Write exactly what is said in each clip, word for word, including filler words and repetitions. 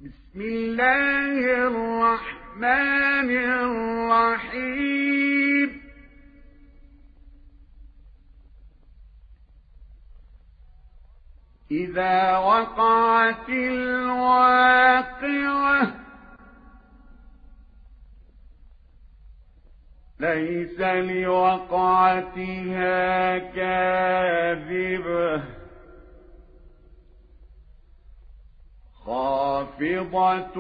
بسم الله الرحمن الرحيم إذا وقعت الواقعة ليس لوقعتها كاذبة خافضة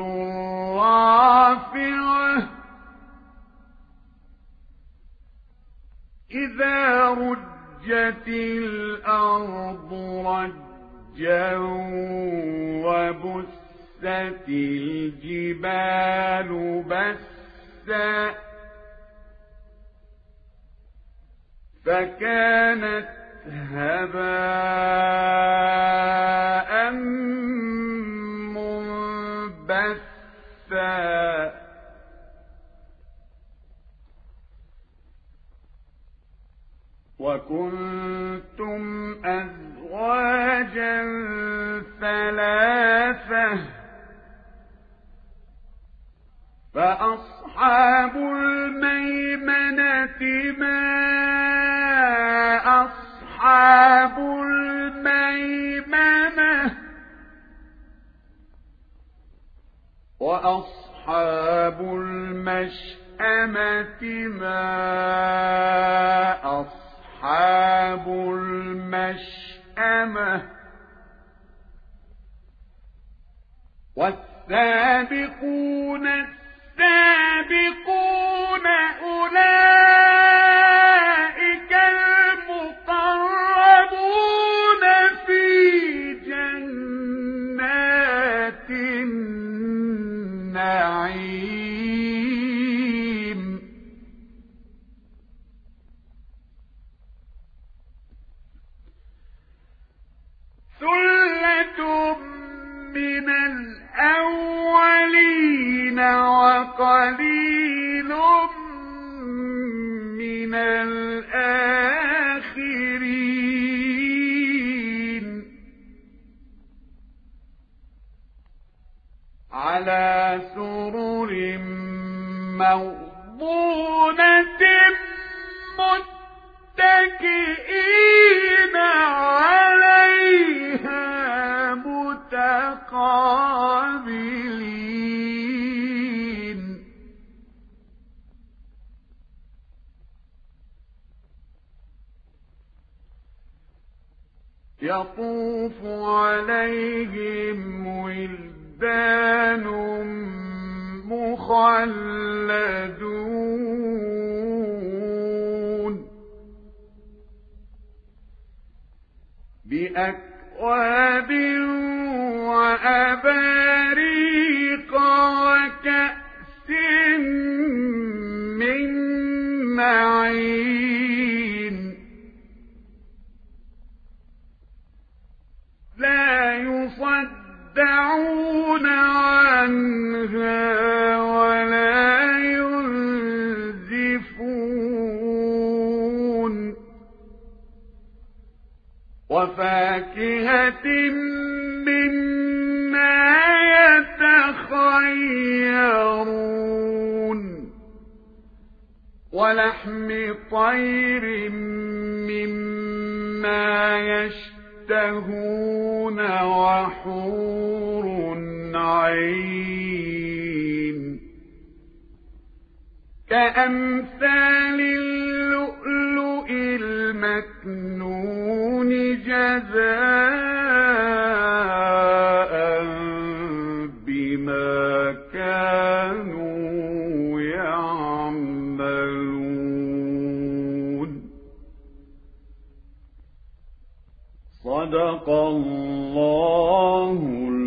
رافعة إذا رجت الأرض رجا وبست الجبال بسا فكانت هباء منبثا وكنتم أزواجا ثلاثة فأصحاب الميمنة ما أصحاب الميمنة وأصحاب المشأمة ما أصحاب المشأمة والسابقون السابقون أولئك المقربون في جنات النعيم ثلة من الأولين وقليل من الآخرين على سرر موضونة متكئين عليها متقابلين يطوف عليهم ولدان مخلدون بأكواب وأباريق وكأس من معين لا يصدعون عنها ولا ينزفون وفاكهة مما يتخيرون ولحم طير مما يشتهون وحور عين كأمثال اللؤلؤ المكنون جزاء بما كانوا يعملون صدق الله